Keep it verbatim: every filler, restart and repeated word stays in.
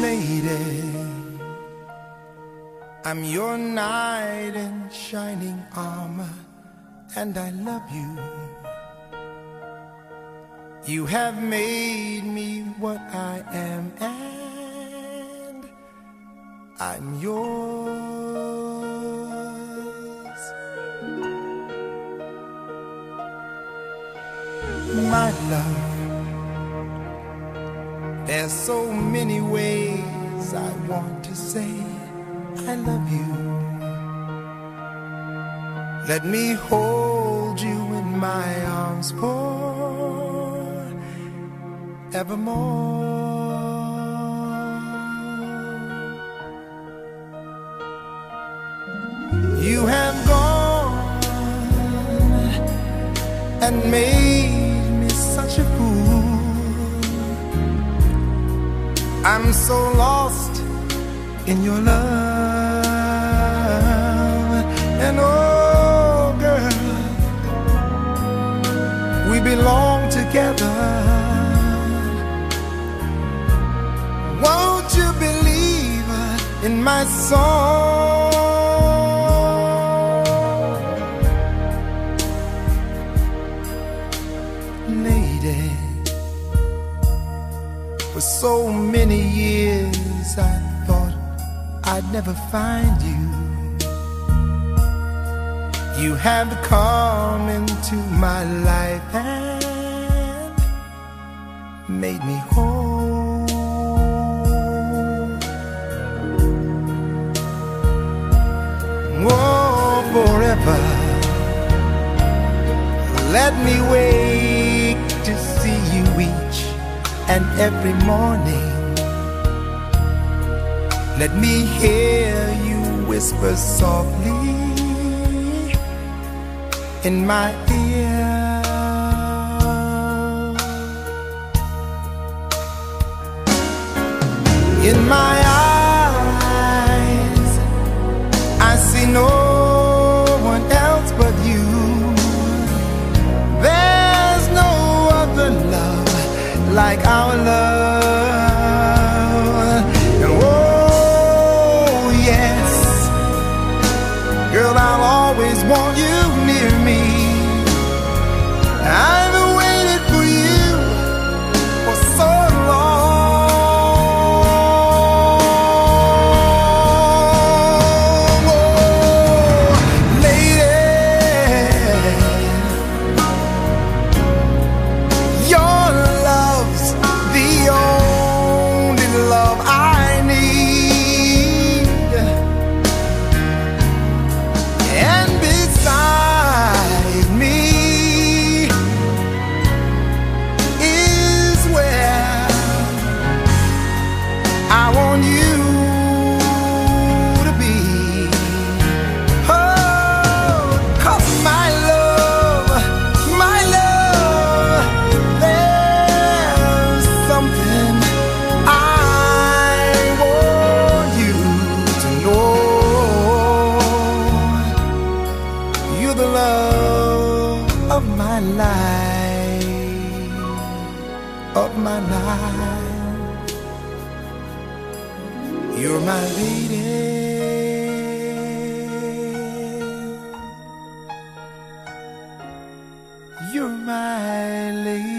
lady, I'm your knight in shining armor, and I love you. You have made me what I am, and I'm yours. My love, there's so many ways I want to say I love you. Let me hold you in my arms forevermore. You have gone and made me such a fool. I'm so lost in your love, and oh girl, we belong together. Won't you believe in my song? Lady, for so many years I thought I'd never find you. You have come into my life and made me whole. Oh, forever, let me wake to see you each and every morning. Let me hear you whisper softly in my ear. In my eyes, I see no one else but you. There's no other love like our love. And oh yes, girl, I'll always want you near me. I've waited for you for so long. Oh, lady, your love's the only love I need. And beside me is where I want you to be. Oh, 'cause my love, my love, there's something I want you to know. You're the love of my life, of my life. You're my lady. You're my lady.